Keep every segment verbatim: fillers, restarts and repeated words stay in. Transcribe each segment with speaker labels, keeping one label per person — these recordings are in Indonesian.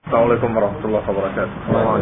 Speaker 1: Assalamualaikum warahmatullahi wabarakatuh.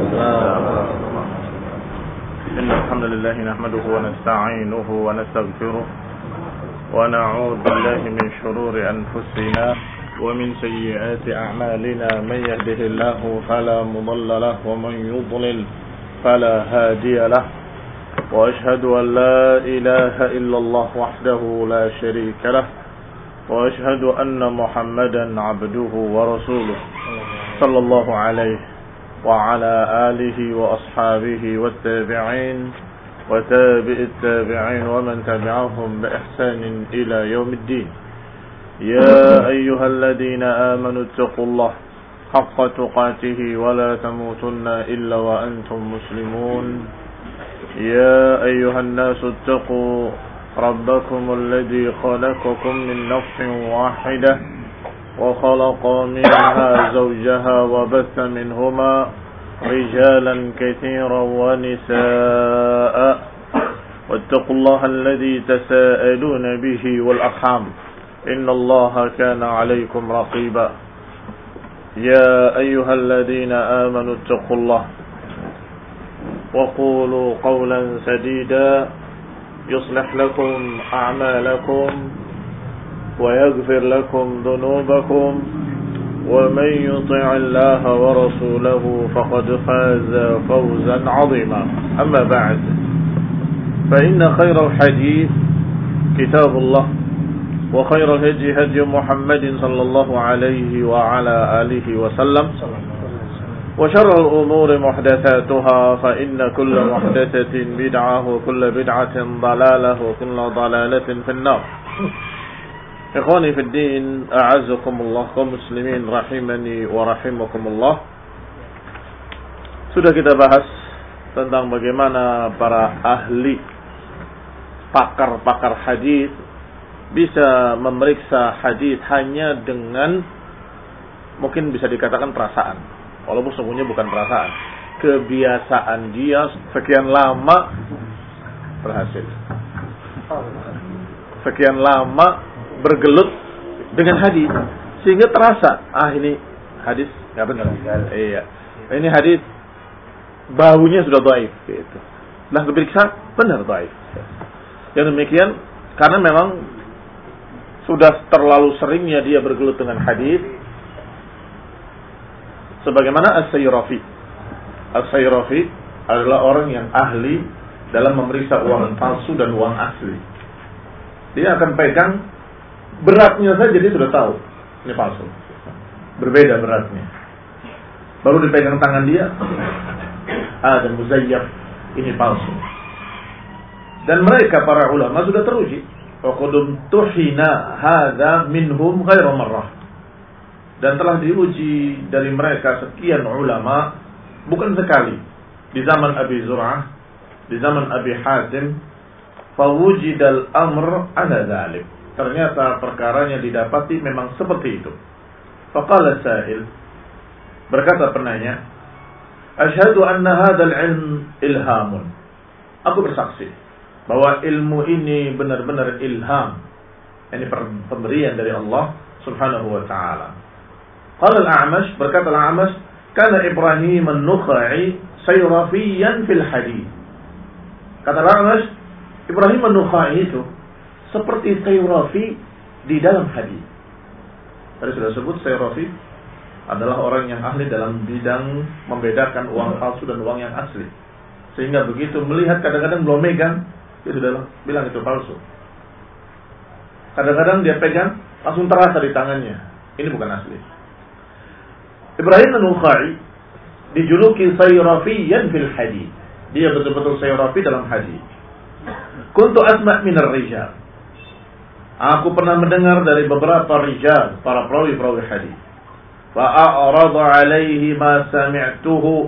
Speaker 1: Innal hamdalillah nahmaduhu wa nasta'inuhu wa nastaghfiruh wa na'udzu billahi min shururi anfusina wa min sayyiati a'malina man yahdihillahu fala mudilla lahu wa man yudlil fala hadiya lahu wa ashhadu an la ilaha illallah wahdahu la sharika lahu wa ashhadu anna Muhammadan 'abduhu wa rasuluh sallallahu alaihi wa ala alihi wa ashabihi wa tabi'in wa tabi'it tabi'in wa man tabi'ahum bi ihsanin ila yaumiddin. Ya ayyuhalladhina amanu taqullaha haqqa tuqatih wa la tamutunna illa wa antum muslimun. Ya ayyuhan nasu taqu rabbakum alladhi khalaqakum min nafsin wahidah وخلق منها زوجها وبث منهما رجالا كثيرا ونساء واتقوا الله الذي تساءلون به والأرحام إن الله كان عليكم رقيبا يا أيها الذين آمنوا اتقوا الله وقولوا قولا سديدا يصلح لكم أعمالكم ويغفر لكم ذنوبكم ومن يطع الله ورسوله فقد فاز فوزا عظيما. أما بعد فإن خير الحديث كتاب الله وخير الهدي هدي محمد صلى الله عليه وعلى آله وسلم وشر الأمور محدثاتها فإن كل محدثة بدعة وكل بدعة ضلالة وكل ضلالة في النار. Ikhwani fid din, a'azzakumullah, kaum muslimin rahimani wa rahimakumullah. Sudah kita bahas tentang bagaimana para ahli pakar-pakar hadis bisa memeriksa hadis hanya dengan mungkin bisa dikatakan perasaan. Walaupun sesungguhnya bukan perasaan. Kebiasaan dia sekian lama berhasil. Sekian lama bergelut dengan hadis sehingga terasa ah ini hadis nggak benar. Iya, ini hadis baunya sudah dhaif gitu. Nah, diperiksa benar dhaif. Yang demikian karena memang sudah terlalu seringnya dia bergelut dengan hadis. Sebagaimana As-Sayrafi. As-Sayrafi adalah orang yang ahli dalam memeriksa uang palsu dan uang asli. Dia akan pegang beratnya saja dia sudah tahu ini palsu. Berbeda beratnya. Baru dipegang tangan dia, ada muzayyab, ini palsu. Dan mereka para ulama sudah teruji. Waqadum tuhina hadza minhum ghairu marrah. Dan telah diuji dari mereka sekian ulama bukan sekali. Di zaman Abi Zur'ah, di zaman Abi Hatim, fawujidal amr ala dzalik. Ternyata perkaranya didapati memang seperti itu. Faqala sa'il, berkata penanya, asyhadu anna hadzal ilm ilhamun. Aku bersaksi bahwa ilmu ini benar-benar ilham. Ini pemberian dari Allah Subhanahu wa taala. Qala al-A'mash, berkata al-A'mash, kana Ibrahim an-Nukhai sayrafiyan fil hadith. Kata al-A'mash, Ibrahim an-Nukhai itu seperti Sayrafi di dalam hadis. Tadi sudah sebut Sayrafi adalah orang yang ahli dalam bidang membedakan uang palsu dan uang yang asli. Sehingga begitu melihat kadang-kadang belum megang, dia sudah bilang itu palsu. Kadang-kadang dia pegang, langsung terasa di tangannya. Ini bukan asli. Ibrahim an-Nukhai dijuluki Sayrafiyan fil hadis. Dia betul-betul Sayrafi dalam hadis. Kuntu asma' minar rijal. Aku pernah mendengar dari beberapa rijal, para perawi-perawi hadis. Fa'aradu alaihi ma sami'tuhu.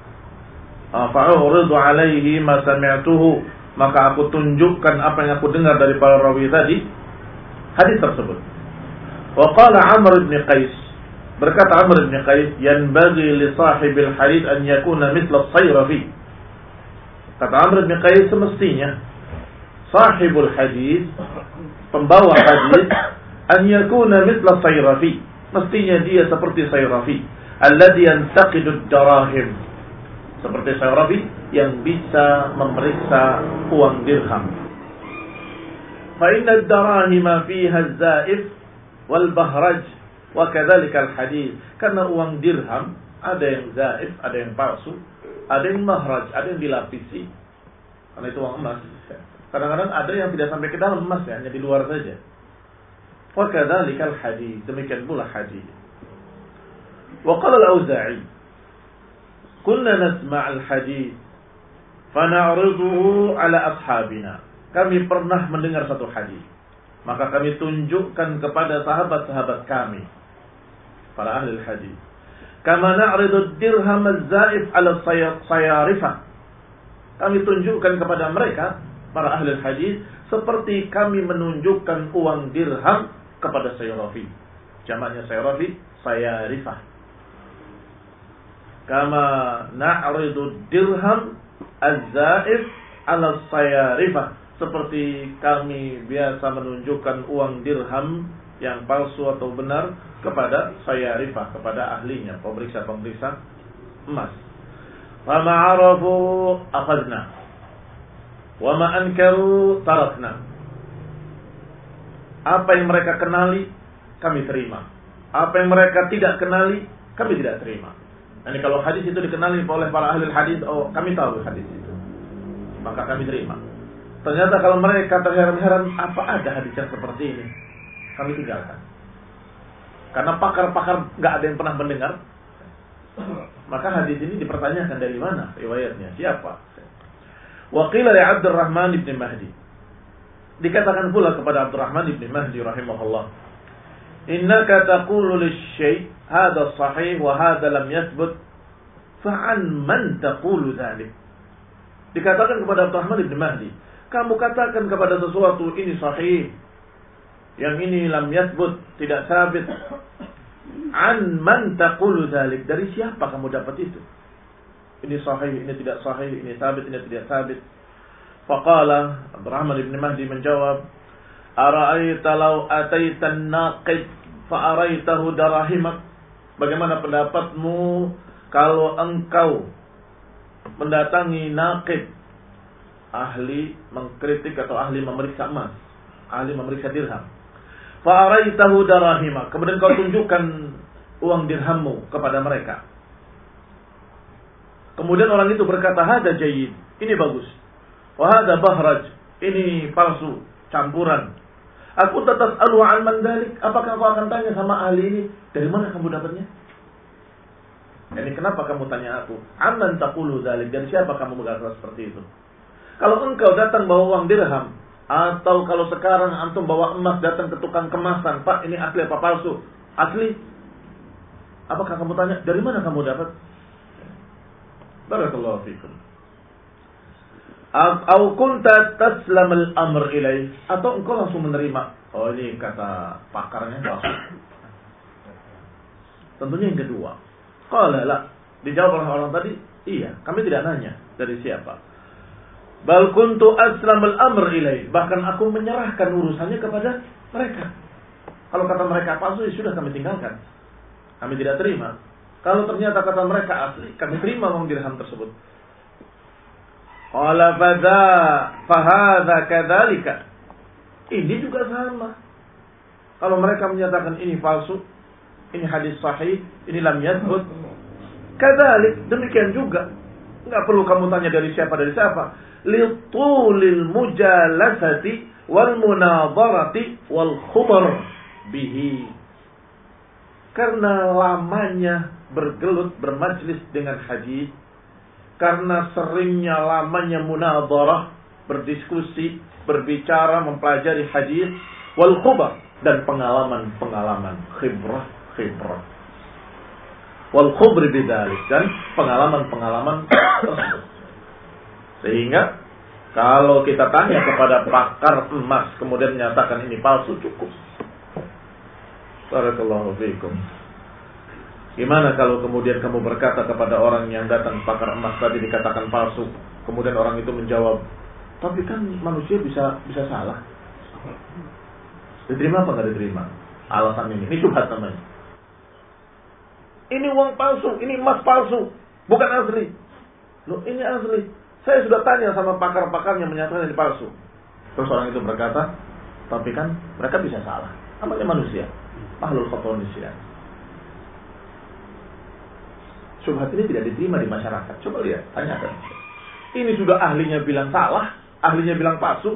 Speaker 1: Fa'aradu alaihi ma sami'tuhu. Maka aku tunjukkan apa yang aku dengar dari para rawi tadi, hadis tersebut. Wa qala Amr ibn Qais, berkata Amr ibn Qais, yanbaghi li sahibil hadis an yakuna mithla as-Sayrafi. Kata Amr ibn Qais, semestinya sahibul hadis, pembawa hadis, an yakuna mithla Sayrafi, mestinya dia seperti Sayrafi. alladhi yantaqidu ad-darahim, seperti Sayrafi yang bisa memeriksa uang dirham. Fa inna ad-darahima fiha az-zaif wal bahraj wa kadzalika al-hadith. Karena uang dirham ada yang zaif, ada yang palsu, ada yang mahraj, ada yang dilapisi. Karena itu uang emas. Kadang-kadang ada yang tidak sampai ke dalam emas, ya, hanya di luar saja. Wa kadzalika al-hadith, demikian pula hadis. Wa qala al-Auza'i, kunna nasma' al-hadith fa na'riduhu ala ashabina. Kami pernah mendengar satu hadis, maka kami tunjukkan kepada sahabat-sahabat kami, para ahli hadis. Kama na'ridu ad-dirham az-zaif ala sayarifah. Kami tunjukkan kepada mereka, para ahli hadis, seperti kami menunjukkan uang dirham kepada sayarafi. Jamaknya sayarafi, sayarifah. Kama na'ridu dirham az-zaif ala sayarifah. Seperti kami biasa menunjukkan uang dirham yang palsu atau benar kepada sayarifah, kepada ahlinya, pemeriksa-pemeriksa emas. Wa ma'arafu akhadna wa ma ankaru tarakna. Apa yang mereka kenali kami terima, apa yang mereka tidak kenali kami tidak terima. Jadi kalau hadis itu dikenali oleh para ahli hadis, oh kami tahu hadis itu, maka kami terima. Ternyata kalau mereka terheran-heran, apa ada hadis yang seperti ini, kami tinggalkan. Karena pakar-pakar nggak ada yang pernah mendengar, maka hadis ini dipertanyakan dari mana riwayatnya, siapa. Wa qila li Abdurrahman ibn Mahdi, dikatakan pula kepada Abdurrahman ibn Mahdi rahimahullah, innaka taqulu lisyai' hadha sahih wa hadha lam yathbut, fa'an man taqulu dhalik. Dikatakan kepada Abdurrahman ibn Mahdi, kamu katakan kepada sesuatu ini sahih, yang ini lam yathbut, tidak sabit. An man taqulu dzalik, dari siapa kamu dapat itu? Ini sahih, ini tidak sahih, ini sabit, ini tidak sabit. Faqala Abdurrahman ibn Mahdi menjawab, ara'aita law ataita an-naqid fa araitahu darahimak. Bagaimana pendapatmu kalau engkau mendatangi naqid, ahli mengkritik atau ahli memeriksa emas, ahli memeriksa dirham. Fa'araitahu darahima, kemudian kau tunjukkan uang dirhammu kepada mereka. Kemudian orang itu berkata, hada jayyid, ini bagus. Wa hada bahraj, ini palsu, campuran. Aku tatas alu an man dalik, apakah kau akan tanya sama ahli ini, dari mana kamu dapatnya? Ini kenapa kamu tanya aku? Amman taqulu dalik, dari siapa kamu berkata seperti itu? Kalau engkau datang bawa uang dirham, atau kalau sekarang antum bawa emas datang ke tukang kemasan, Pak ini asli apa palsu? Asli. Apakah kamu tanya, dari mana kamu dapat? Barakallahu fikum. Au kunta taslam al-amr ilaih, atau engkau langsung menerima, oh ini kata pakarnya palsu. Tentunya yang kedua. Qala la, dijawab oleh orang tadi, iya, kami tidak nanya dari siapa. Bal kuntu aslamul amr ilaih, bahkan aku menyerahkan urusannya kepada mereka. Kalau kata mereka palsu, ya sudah kami tinggalkan, kami tidak terima. Kalau ternyata kata mereka asli, kami terima uang dirham tersebut. Qala fadha fahadha kadzalika, ini juga sama. Kalau mereka menyatakan ini palsu, ini hadis sahih, ini lam yathbut, kadzalik, demikian juga. Enggak perlu kamu tanya dari siapa dari siapa. Litulil mujalasati wal munadharati wal khubar bihi, karena lamanya bergelut bermajlis dengan hadis, karena seringnya lamanya munadharah, berdiskusi, berbicara, mempelajari hadis, wal khubar, dan pengalaman-pengalaman, khibrah khibrah wal khubri bidzalik, dan pengalaman-pengalaman tersebut. Sehingga kalau kita tanya kepada pakar emas kemudian menyatakan ini palsu, cukup. Barakallahu fiikum. Gimana kalau kemudian kamu berkata kepada orang yang datang pakar emas tadi dikatakan palsu, kemudian orang itu menjawab, tapi kan manusia bisa bisa salah. Diterima apa enggak diterima? Alasan ini, ini syubhat namanya. ini uang palsu, ini emas palsu, bukan asli. Loh, ini asli. Saya sudah tanya sama pakar-pakar yang menyatakan ini palsu. Terus orang itu berkata, tapi kan mereka bisa salah. Namanya manusia. Makhluk khata' nisyan. Syubhat ini tidak diterima di masyarakat. Coba lihat, tanyakan. Ini sudah ahlinya bilang salah, ahlinya bilang palsu.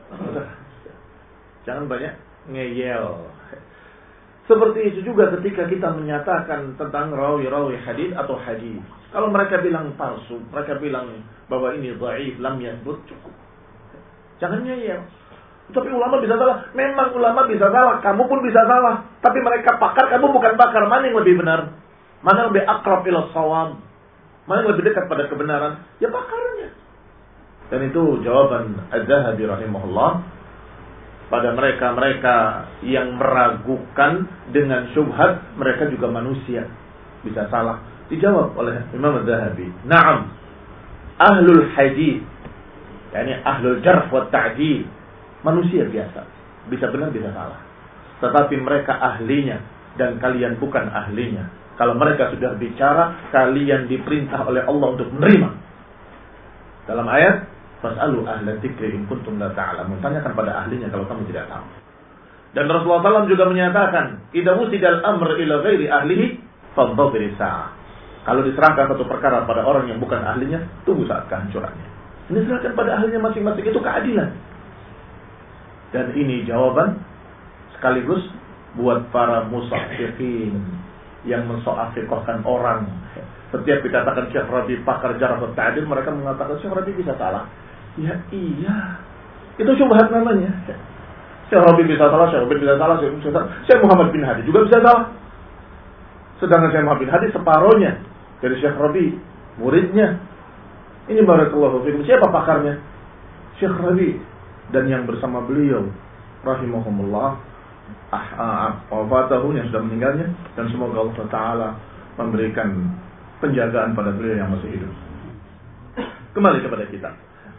Speaker 1: Jangan banyak ngeyel. Seperti itu juga ketika kita menyatakan tentang rawi-rawi hadis atau hadis. Kalau mereka bilang palsu, mereka bilang bahwa ini dhaif, lam yathbut, cukup. Jangan ngeyel. Tapi ulama bisa salah. Memang ulama bisa salah, kamu pun bisa salah. Tapi mereka pakar, kamu bukan pakar. Mana yang lebih benar? Mana yang lebih akrab ila shawab? Mana yang lebih dekat pada kebenaran? Ya pakarnya. Dan itu jawaban Az-Zahabi rahimahullah pada mereka-mereka yang meragukan dengan syubhat, mereka juga manusia, bisa salah. Dijawab oleh Imam Az-Zahabi, na'am, ahlul hadith, yakni ahlul jarh wa ta'dil, manusia biasa, bisa benar bisa salah. Tetapi mereka ahlinya dan kalian bukan ahlinya. Kalau mereka sudah bicara, kalian diperintah oleh Allah untuk menerima. Dalam ayat fas'alu ahla dzikri in kuntum la ta'lamun. Tanyakan pada ahlinya kalau kamu tidak tahu. Dan Rasulullah shallallahu alaihi wasallam juga menyatakan, idza wusidal amr ila ghairi ahlihi fadhfir sa'ah. Kalau diserahkan satu perkara pada orang yang bukan ahlinya, tunggu saat kehancurannya. Ini serahkan pada ahlinya masing-masing, itu keadilan. Dan ini jawaban sekaligus buat para musaffiqin yang mensoafiqahkan orang. Setiap dikatakan Syekh Rabi pakar jarh wa ta'dil, mereka mengatakan Syekh Rabi bisa salah. Ya iya, itu syubhat namanya. Syekh Rabi bisa salah, Syekh Rabi bisa salah, Syekh bisa salah. Syekh Muhammad bin Hadi juga bisa salah. Sedangkan Syekh Muhammad bin Hadi separohnya dari Syekh Rabi, muridnya. Ini barakallahu fikum. Siapa pakarnya? Syekh Rabi dan yang bersama beliau rahimahumullah, ah, wafatahu yang sudah meninggalnya, dan semoga Allah Taala memberikan penjagaan pada beliau yang masih hidup. Kembali kepada kita.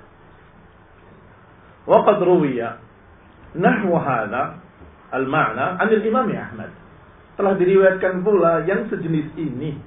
Speaker 1: Waqad ruwiya nahwu hadza al-ma'na 'an al-Imam Ahmad. Telah diriwayatkan pula yang sejenis ini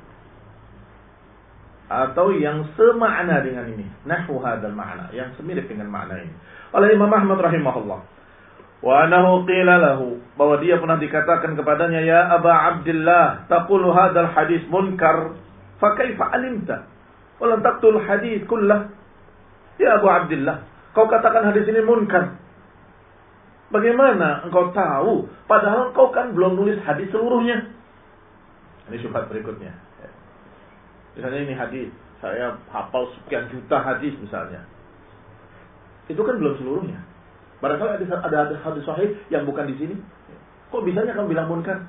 Speaker 1: atau yang semakna dengan ini, nahwu hadzal ma'na, yang semirip dengan makna ini, oleh Imam Ahmad rahimahullah. Wa anahu qila lahu, bahwa dia pernah dikatakan kepadanya, ya Aba Abdullah, taqulu hadzal hadis munkar, fa kaifa alimta wa lam taqtul hadis kullah? Ya Abu Abdullah, kau katakan hadis ini munkar. Bagaimana engkau tahu padahal engkau kan belum nulis hadis seluruhnya? Ini syubhat berikutnya. Misalnya ini hadis, saya hafal sekian juta hadis misalnya. Itu kan belum seluruhnya. Barangkali ada ada hadis sahih yang bukan di sini. Kok bisanya kamu bilang munkar?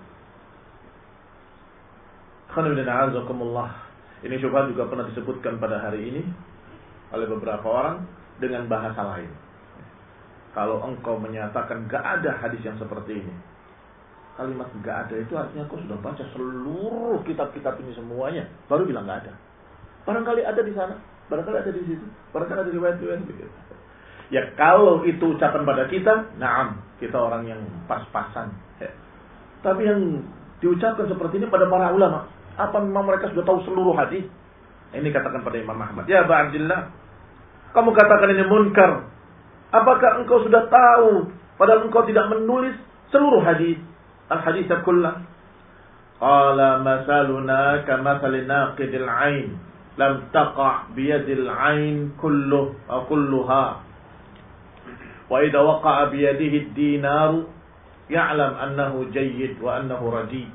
Speaker 1: Ini syubhat juga pernah disebutkan pada hari ini oleh beberapa orang dengan bahasa lain. Kalau engkau menyatakan gak ada hadis yang seperti ini, kalimat gak ada itu artinya kau sudah baca seluruh kitab-kitab ini semuanya, baru bilang gak ada. Barangkali ada di sana, barangkali ada di situ, barangkali ada di riwayat-riwayat begitu. Ya kalau itu ucapan pada kita, naam, kita orang yang pas-pasan. Ya. Tapi yang diucapkan seperti ini pada para ulama, apa memang mereka sudah tahu seluruh hadis? Ini katakan pada Imam Ahmad, ya Aba Abdillah, kamu katakan ini munkar. Apakah engkau sudah tahu padahal engkau tidak menulis seluruh hadis? Al-hadis kullah. Qala masaluna kamathali naqidil ain lam taqa' biyadil ain kulluh aw kulluha. Wa idza waqa'a biyadihi ad-dinar ya'lam annahu jayyid wa annahu radi.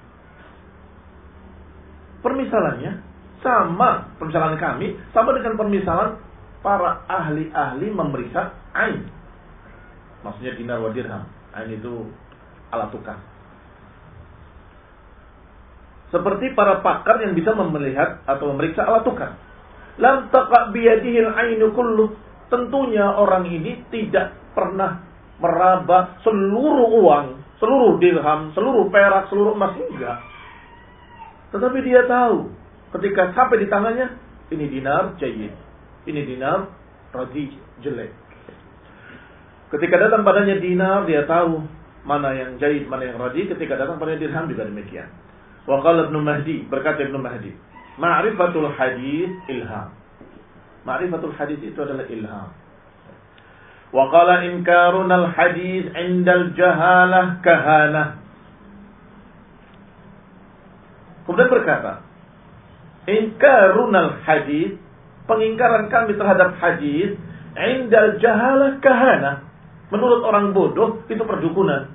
Speaker 1: Permisalannya sama, permisalan kami sama dengan permisalan para ahli-ahli memeriksa ain. Maksudnya dinar wa dirham. Ain itu alat tukar. Seperti para pakar yang bisa melihat atau memeriksa alat tukar. Lam taqa biyadihi al-ainu kullu. Tentunya orang ini tidak pernah meraba seluruh uang, seluruh dirham, seluruh perak, seluruh emas, enggak. Tetapi dia tahu ketika sampai di tangannya, ini dinar jayyid, ini dinar radi, jelek. Ketika datang padanya dinar, dia tahu mana yang jayyid, mana yang radi. Ketika datang padanya dirham juga demikian. Wa qala Ibnu Mahdi, berkata Ibnu Mahdi, ma'rifatul hadis ilham. Ma'rifatul hadis itu adalah ilham. Wa qala inkarunal hadis 'indal jahalah kahanah. Kemudian berkata, inkarunal hadis, pengingkaran kami terhadap hadis, 'indal jahalah kahanah. Menurut orang bodoh itu perdukunan.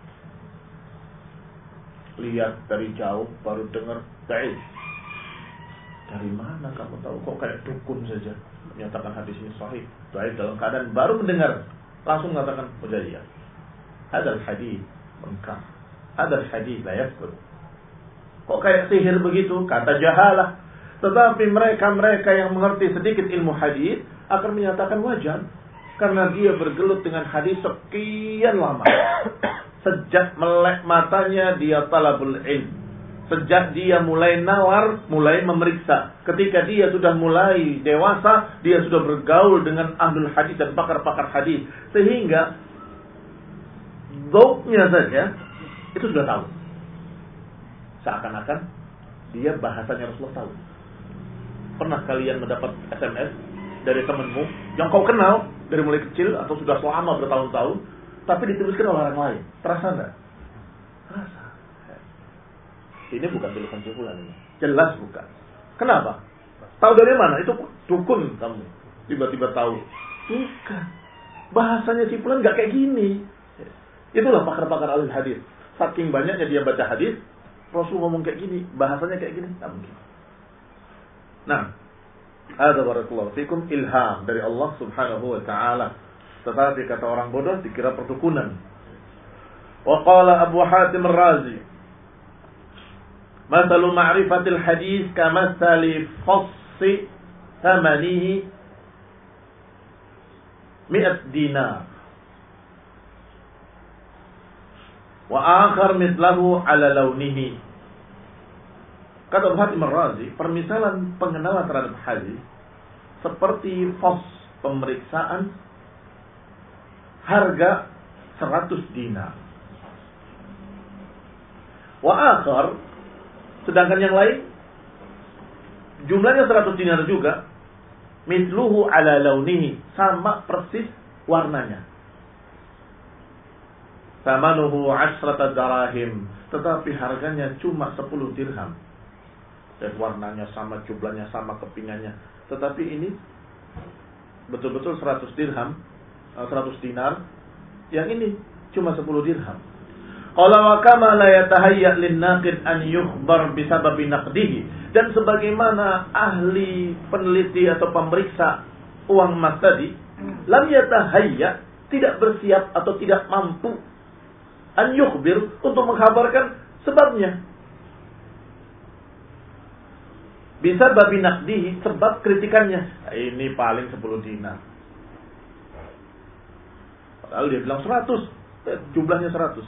Speaker 1: Lihat dari jauh baru dengar dhaif. Dari mana kamu tahu? Kok kayak dukun saja menyatakan hadis ini sahih. Dhaif dalam keadaan baru mendengar langsung mengatakan mujadiyah. Hadal hadis munkar. Hadal hadis la yasbut. Kok kayak sihir begitu? Kata jahalah. Tetapi mereka-mereka yang mengerti sedikit ilmu hadis akan menyatakan wajar karena dia bergelut dengan hadis sekian lama. Sejak melek matanya dia talabul ilm. Sejak dia mulai nawar, mulai memeriksa. Ketika dia sudah mulai dewasa, dia sudah bergaul dengan ahlul hadis dan pakar-pakar hadis. Sehingga dhauknya saja itu sudah tahu. Seakan-akan dia bahasanya Rasulullah tahu. Pernah kalian mendapat S M S dari temanmu yang kau kenal dari mulai kecil atau sudah selama bertahun-tahun, tapi dituliskan oleh orang lain? Terasa enggak? Terasa. Ini bukan tulisan si fulan ini. Jelas bukan. Kenapa? Tahu dari mana? Itu dukun kamu. Tiba-tiba tahu. Bukan. Bahasanya si fulan enggak kayak gini. Itulah pakar-pakar ahli hadis. Saking banyaknya dia baca hadis, Rasul ngomong kayak gini, bahasanya kayak gini, enggak mungkin. Nah, hadza barakallahu fikum ilham dari Allah Subhanahu wa taala. Tetapi kata orang bodoh dikira perdukunan. Wa qala Abu Hatim Ar-Razi, "Mathalu ma'rifatil hadis kamathali fassi thamanihi mi'at dinar. Wa akhar mithlahu ala launihi." Kata Abu Hatim Ar-Razi, permisalan pengenalan terhadap hadis seperti pos pemeriksaan harga seratus dinar. Wa akhar, sedangkan yang lain jumlahnya seratus dinar juga, mithluhu ala launihi, sama persis warnanya. Samanuhu ashrata darahim, tetapi harganya cuma sepuluh dirham. Dan warnanya sama, jumlahnya sama, kepingannya. Tetapi ini betul-betul seratus dirham, seratus dinar. Yang ini cuma sepuluh dirham. Qala wa kama la yatahayya lin-naqid an yukhbar bisababi naqdihi. Dan sebagaimana ahli peneliti atau pemeriksa uang emas tadi, lam yatahayya, tidak bersiap atau tidak mampu an yukhbir, untuk mengkhabarkan sebabnya. Bisa babi naqdihi, sebab kritikannya. Ini paling sepuluh dinar. Padahal dia bilang seratus. Jumlahnya seratus.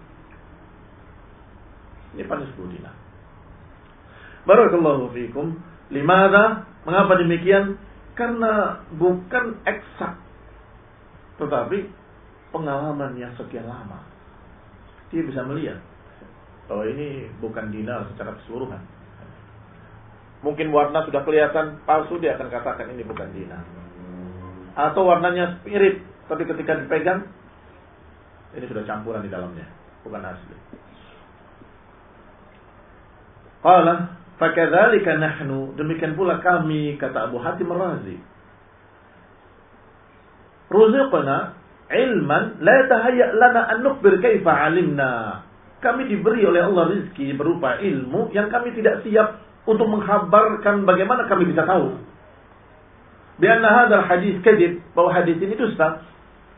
Speaker 1: Ini paling sepuluh dinar. Barakallahu fikum. Limada? Mengapa demikian? Karena bukan eksak. Tetapi pengalaman yang sekian lama. Dia bisa melihat bahwa ini bukan dinar secara keseluruhan. Mungkin warna sudah kelihatan palsu, dia akan katakan ini bukan dinar. Atau warnanya mirip, tapi ketika dipegang, ini sudah campuran di dalamnya, bukan asli. Qala, fakadzalika nahnu, demikian pula kami, kata Abu Hatim Ar-Razi. Ruziqna ilman la tahayya lana an nukhbir kaifa alimna. Kami diberi oleh Allah rizki berupa ilmu yang kami tidak siap untuk mengkhabarkan bagaimana kami bisa tahu. Bianna hadzal hadis kadzib, bahwa hadis ini dusta.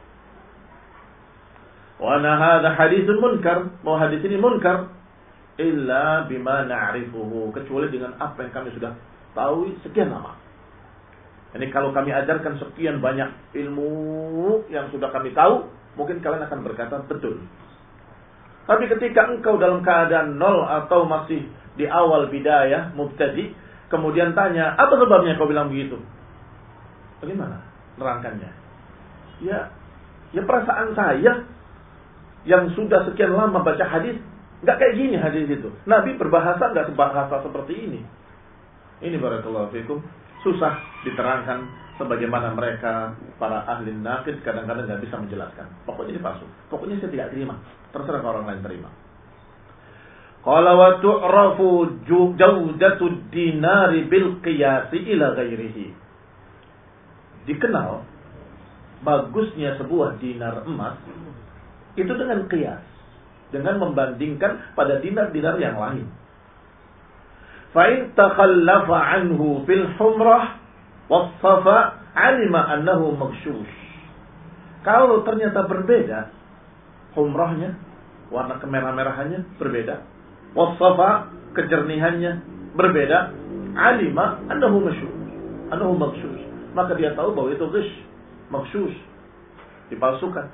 Speaker 1: Wa anna hadzal hadisun munkar, bahwa hadis ini munkar. Illa bima na'rifuhu, kecuali dengan apa yang kami sudah tahu sekian lama. Ini kalau kami ajarkan sekian banyak ilmu yang sudah kami tahu, mungkin kalian akan berkata betul. Tapi ketika engkau dalam keadaan nol atau masih di awal bidayah, mubtadi, kemudian tanya, apa sebabnya kau bilang begitu? Bagaimana nerangkannya? Ya, ya perasaan saya yang sudah sekian lama baca hadis, Nggak kayak gini hadis itu. Nabi berbahasa nggak sebahasa seperti ini. Ini barakallahu fikum susah diterangkan sebagaimana mereka para ahli naqid kadang-kadang nggak bisa menjelaskan. Pokoknya ini palsu. Pokoknya saya tidak terima. Terserah kalau orang lain terima. Qala wa tu'rafu jawdatud dinari bil qiyasi ila ghairihi. Dikenal bagusnya sebuah dinar emas itu dengan qiyas, dengan membandingkan pada dinar-dinar yang lain. Fa in takhallafa anhu fil humrah was-safa 'alima annahu maghshush. Kalau ternyata berbeda humrahnya, warna kemerah-merahannya berbeda, was-safa kejernihannya berbeda, 'alima annahu maghshush. Annahu maghshush. Maka dia tahu bahwa itu ghish, maghshush, dipalsukan.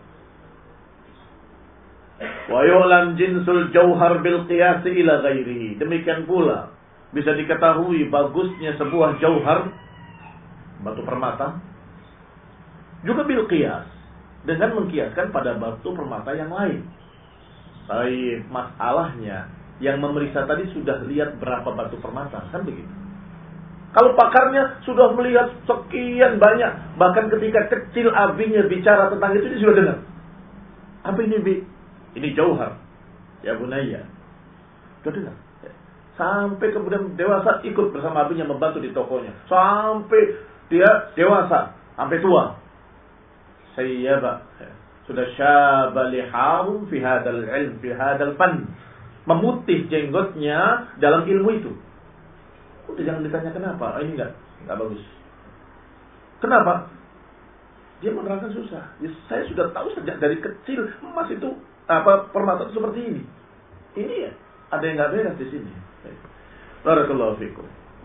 Speaker 1: Wa yu'lam jinsul jauhar bil qiyas ila ghairihi. Demikian pula bisa diketahui bagusnya sebuah jauhar, batu permata, juga bil qiyas, dengan mengkiaskan pada batu permata yang lain. Tapi masalahnya yang memeriksa tadi sudah lihat berapa batu permata, kan begitu. Kalau pakarnya sudah melihat sekian banyak, bahkan ketika kecil abinya bicara tentang itu, dia sudah dengar. Apa ini, Bi? Ini jauhar. Ya bunayya. Sudah dengar. Sampai kemudian dewasa ikut bersama abinya membantu di tokonya. Sampai dia dewasa, sampai tua. Sayyaba. Sudah syaba liharum fi hadal ilm, fi hadal fan. Memutih jenggotnya dalam ilmu itu. Udah jangan ditanya kenapa. Oh, ini enggak, enggak bagus. Kenapa? Dia menerangkan susah. Ya, saya sudah tahu sejak dari kecil emas itu apa permata itu seperti ini. Ini ya, ada yang enggak beres di sini. Barakallahu fikum.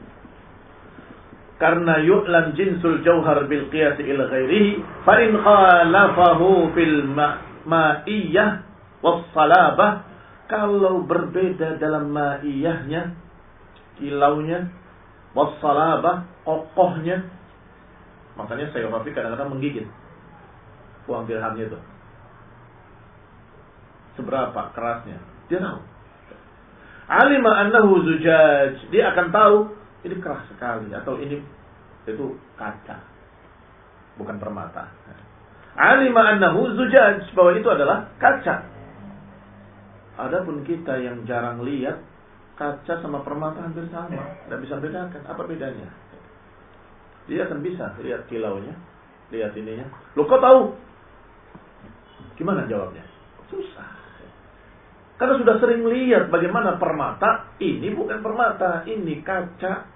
Speaker 1: Karena yu'lam jinsul jauhar bil qiyas ila ghairihi fa in khalafahu fil ma'iyyah was salabah, kalau berbeda dalam ma'iyahnya, kilaunya, was salabah, kokohnya. Makanya saya Rafi kadang-kadang menggigit uang dirhamnya itu. Seberapa kerasnya? Dia tahu. Alima annahu zujaj, dia akan tahu ini keras sekali atau ini itu kaca, bukan permata. Alima annahu zujaj, bahwa itu adalah kaca. Adapun kita yang jarang lihat, kaca sama permata hampir sama, tidak bisa bedakan. Apa bedanya? Dia akan bisa lihat kilaunya, lihat ininya. Loh, kok tahu? Gimana jawabnya? Susah. Karena sudah sering lihat bagaimana permata, ini bukan permata, ini kaca.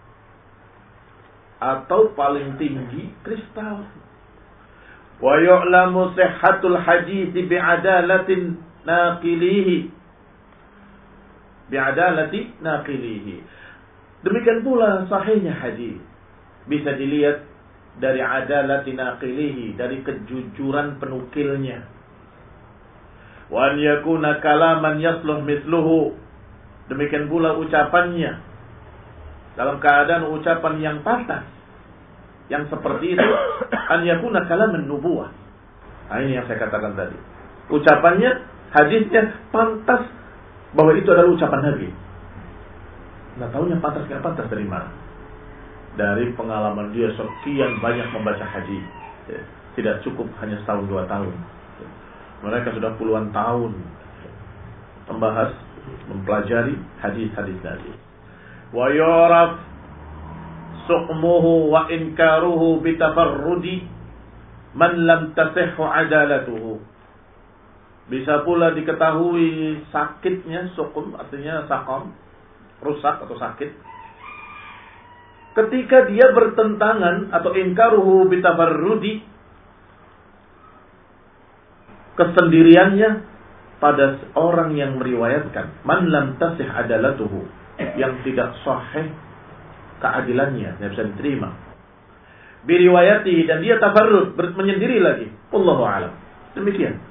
Speaker 1: Atau paling tinggi, kristal. Wa yu'lamu sihhatul hadits bi'adalatin naqilihi. Bi'adalati naqilihi. Demikian pula sahihnya hadis. Bisa dilihat dari adalati naqilihi, dari kejujuran penukilnya. Wa an yakuna kalaman yasluh mithluhu. Demikian pula ucapannya dalam keadaan ucapan yang pantas, yang seperti itu. An yakuna kalaman nubuwah. Nah, ini yang saya katakan tadi. Ucapannya, hadisnya pantas bahwa itu adalah ucapan Nabi. Nah, tahunya pantas nggak pantas dari mana? Dari pengalaman dia sekian banyak membaca hadis. Tidak cukup hanya setahun dua tahun. Mereka sudah puluhan tahun membahas, mempelajari hadis-hadis Nabi. Wa yuraf suqmuhu wa inkaruhu bitafarrudi man lam tasihhu adalatuhu. Bisa pula diketahui sakitnya, suqum artinya saqam, rusak atau sakit, ketika dia bertentangan atau inkaruhu bitafarrudi, kesendiriannya pada orang yang meriwayatkan, man lam tasih adalatuhu, yang tidak sahih keadilannya, tidak bisa diterima. Biriwayati, dan dia tafarrud, menyendiri lagi. Wallahu a'lam. Demikian.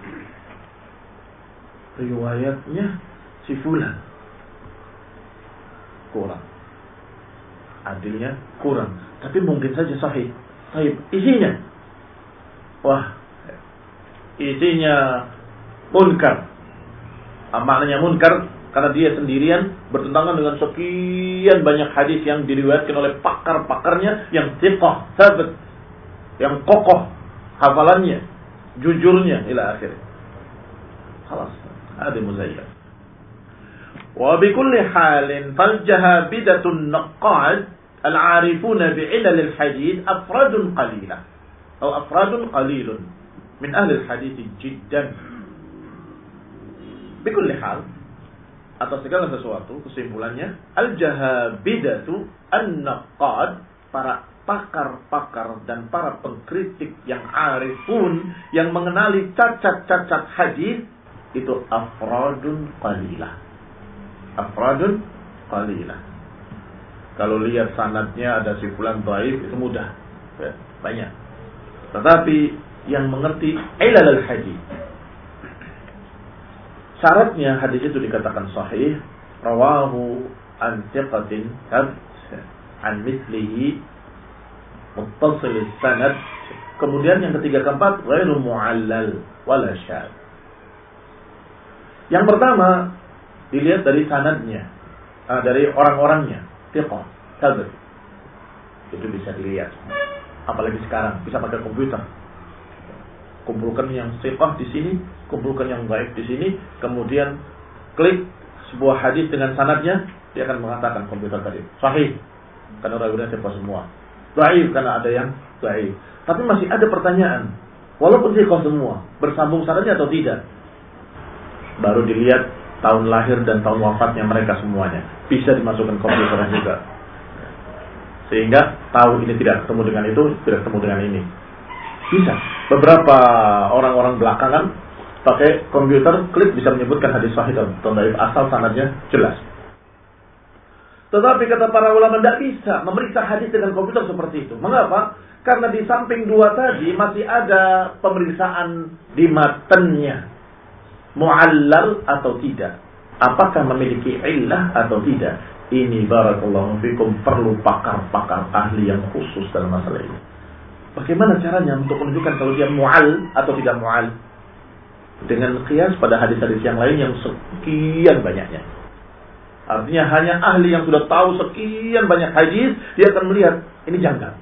Speaker 1: Riwayatnya si fulan kurang, adilnya kurang, tapi mungkin saja sahih. Sahih. Isinya, wah, isinya munkar. Maknanya munkar karena dia sendirian bertentangan dengan sekian banyak hadis yang diriwayatkan oleh pakar-pakarnya yang thiqah, thabit, yang kokoh hafalannya, jujurnya ila akhir. Khalas, ada muzayyad. Wa bi kulli halin fal jahabidatun naqad al-'arifuna bi'ilal al-hadith afradun qalilah atau afradun qalilun min ahli al-hadith jiddan. Bi kulli hal, atas segala sesuatu, kesimpulannya al-jahabidatu an-naqad, para pakar-pakar dan para pengkritik yang arifun, yang mengenali cacat-cacat hadis, itu afradun qalilah. Afradun qalilah. Kalau lihat sanadnya ada si fulan dhaif, itu mudah, ya, banyak. Tetapi yang mengerti ilal al-hadis, syaratnya hadis itu dikatakan sahih, rawahu an thiqatin tabt an mithlihi muttasil sanad. Kemudian yang ketiga keempat ghairu mu'allal wala syadz. Yang pertama dilihat dari sanadnya, uh, dari orang-orangnya, thiqah, tabt. Itu bisa dilihat. Apalagi sekarang bisa pakai komputer. Kumpulkan yang thiqah di sini, kumpulkan yang dhaif di sini, kemudian klik sebuah hadis dengan sanadnya, dia akan mengatakan komputer tadi sahih karena rawinya thiqah semua, dhaif karena ada yang dhaif. Tapi masih ada pertanyaan, walaupun thiqah semua, bersambung sanadnya atau tidak? Baru dilihat tahun lahir dan tahun wafatnya mereka semuanya, bisa dimasukkan komputer juga, sehingga tahu ini tidak ketemu dengan itu, tidak ketemu dengan ini. Bisa. Beberapa orang-orang belakangan pakai komputer, klik bisa menyebutkan hadis sahih dan dhaif asal sanadnya jelas. Tetapi kata para ulama tidak bisa memeriksa hadis dengan komputer seperti itu. Mengapa? Karena di samping dua tadi masih ada pemeriksaan di matanya, mu'allal atau tidak, apakah memiliki illah atau tidak. Ini barakallahu fikum perlu pakar-pakar ahli yang khusus dalam masalah ini. Bagaimana caranya untuk menunjukkan kalau dia mu'al atau tidak mu'al? Dengan qiyas pada hadis-hadis yang lain yang sekian banyaknya. Artinya hanya ahli yang sudah tahu sekian banyak hadis, dia akan melihat ini janggal.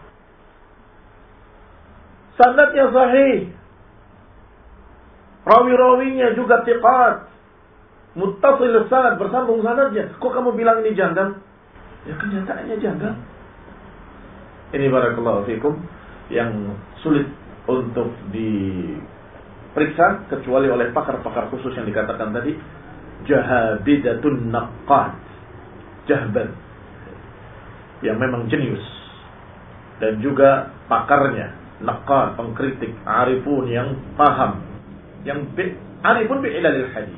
Speaker 1: Sanadnya sahih, rawi-rawinya juga thiqat, muttasil sanad, bersambung sanadnya. Kok kamu bilang ini janggal? Ya kenyataannya janggal. Ini barakallahu fikum yang sulit untuk diperiksa kecuali oleh pakar-pakar khusus yang dikatakan tadi, jahabidatun naqad, jahban, yang memang jenius, dan juga pakarnya naqad, pengkritik, arifun yang paham, yang bi, arifun bi'ilalil hadis.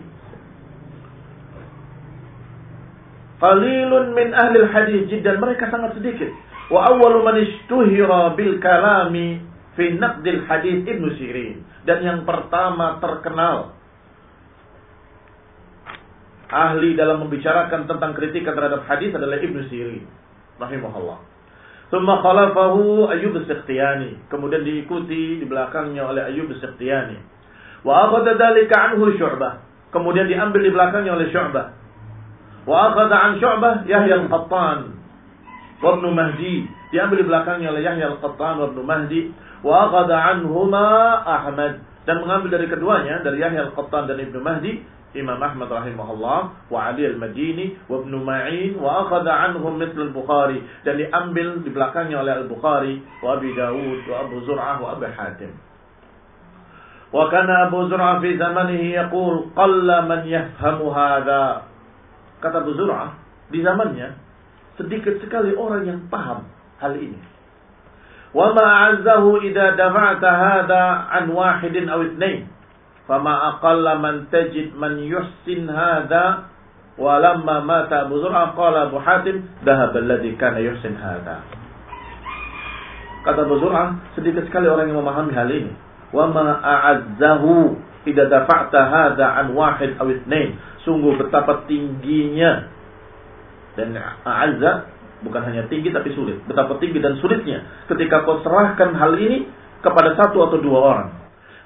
Speaker 1: Qalilun min ahli hadis jiddan, mereka sangat sedikit. Wa awwalu man ishtuhira bil kalami fi naqdil hadis Ibnu Sirin, dan yang pertama terkenal ahli dalam membicarakan tentang kritikan terhadap hadis adalah Ibnu Sirin rahimahullah. Tsumma khalafahu Ayyub as-Sikhtiyani, kemudian diikuti di belakangnya oleh Ayyub as-Sikhtiyani. Wa akhadha dzalika anhu Syu'bah, kemudian diambil di belakangnya oleh Syu'bah. Wa akhadha an Syu'bah Yahya al-Qattan wa Ibnu Mahdi, diambil di belakangnya oleh Yahya al-Qattan wa Ibnu Mahdi. Wa akhadha anhuma Ahmad, dan mengambil dari keduanya, dari Yahya al-Qattan dan Ibnu Mahdi, Imam Ahmad rahimahullah, wa Ali al-Madini wa Ibnu Ma'in, wa akhadha anhum mithlu al-Bukhari, dan diambil di belakangnya oleh Al-Bukhari wa Abi Dawud wa Abu Zur'ah wa Abu Hatim. Wa kana Abu Zur'ah fi zamanihi yaqul qalla man yafhamu hadha. Kata Abu Zur'ah, di zamannya sedikit sekali orang yang paham hal ini. Wa ma 'azzahu idza dafa'ta hadha an wahidin aw itsnain, fama aqalla man tajid man yuhsin hadha. Wa lamma mata Abu Zur'ah qala Abu Hatim dhahaba alladhi kana yuhsin hadha. Kata Abu Zur'ah, sedikit sekali orang yang memahami hal ini. Wa ma a'azzahu idza dafa'ta hadha an wahid aw itsnain, sungguh betapa tingginya, dan a'azza bukan hanya tinggi tapi sulit, betapa tinggi dan sulitnya ketika kau serahkan hal ini kepada satu atau dua orang.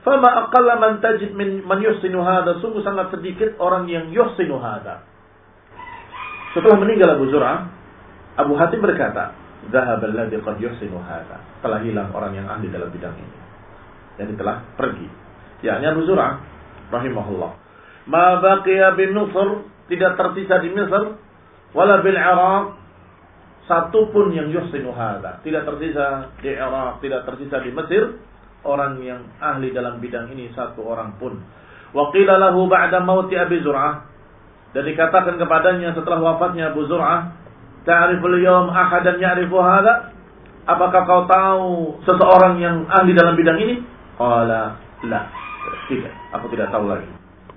Speaker 1: Fama aqalla man tajid min man yuhsinu hadha, sungguh sangat sedikit orang yang yuhsinu hadha. Setelah meninggal Abu Zur'ah, Abu Hatim berkata, "Dhahaba alladhi qad yuhsinu hadha." Telah hilang orang yang ahli dalam bidang ini. Jadi telah pergi. Yakni Abu Zur'ah rahimahullah. Ma baqiya bin Misr, tidak tersisa di Mesir, wala bil Iraq, satu pun yang yuhsinu hadha. Tidak tersisa di Iraq, tidak tersisa di Mesir orang yang ahli dalam bidang ini, satu orang pun. Wa qila lahu ba'da mauti Abi Zur'ah, dan dikatakan kepadanya setelah wafatnya Abu Zur'ah, ta'riful yawm ahadan ya'rifu hadha? Apakah kau tahu seseorang yang ahli dalam bidang ini? Qala la. Tidak, aku tidak tahu lagi.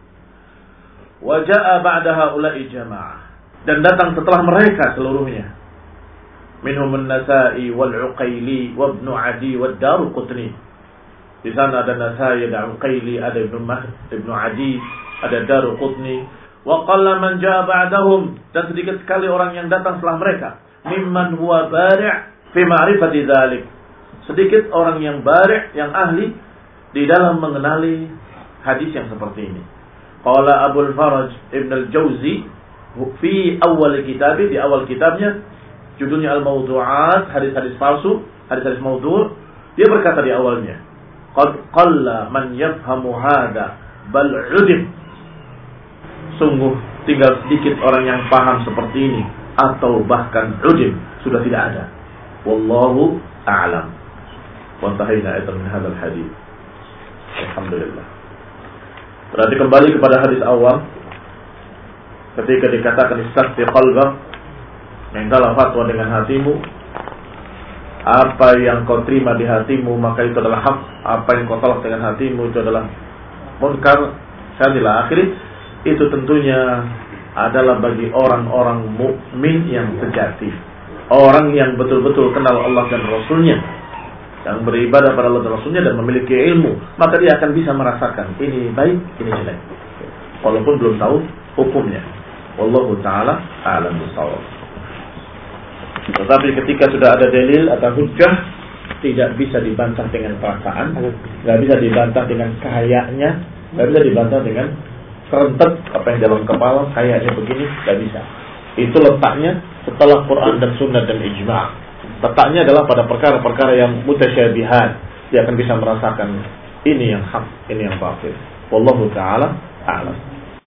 Speaker 1: Wa ja'a ba'da haula'i jama'ah, dan datang setelah mereka seluruhnya. Minhum an-Nasa'i wal-Uqayli wa Ibnu Adi wa Daruqutni. Di sana ada Nasai, ada Uqayli, ada Ibnu Mahd, Ibnu Adi, ada Daruqutni. Wa qalla man jaa ba'dahum, dan sedikit sekali orang yang datang setelah mereka. Mimman huwa bari' fi ma'rifati dzalik. Sedikit orang yang bari', yang ahli di dalam mengenali hadis yang seperti ini. Qala Abul Faraj Ibn al-Jauzi fi awal kitab, di awal kitabnya judulnya Al-Mawdu'at, hadis-hadis palsu, hadis-hadis maudhu'. Dia berkata di awalnya, qad qalla man yafhamu hada bal udim. Sungguh tinggal sedikit orang yang paham seperti ini, atau bahkan udim, sudah tidak ada. Wallahu a'lam. Wa intahayna aidan min hadzal hadits. Alhamdulillah. Berarti kembali kepada hadis awal, ketika dikatakan istafti qalbak, mintalah fatwa dengan hatimu. Apa yang kau terima di hatimu maka itu adalah hak. Apa yang kau tolak dengan hatimu itu adalah munkar. Syadilah akhiri. Itu tentunya adalah bagi orang-orang mukmin yang sejati, orang yang betul-betul kenal Allah dan Rasulnya, yang beribadah pada Allah dan Rasulnya dan memiliki ilmu. Maka dia akan bisa merasakan ini baik, ini jelek, walaupun belum tahu hukumnya. Wallahu ta'ala a'lam bishawab. Tetapi ketika sudah ada dalil atau hujjah, tidak bisa dibantah dengan perasaan, tidak bisa dibantah dengan kayaknya, tidak bisa dibantah dengan kerentet apa yang dalam kepala, kayaknya begini, tidak bisa. Itu letaknya setelah Quran dan Sunnah dan Ijma'. Letaknya adalah pada perkara-perkara yang mutasyabihat. Dia akan bisa merasakan ini yang hak, ini yang batil. Wallahu ta'ala a'lam.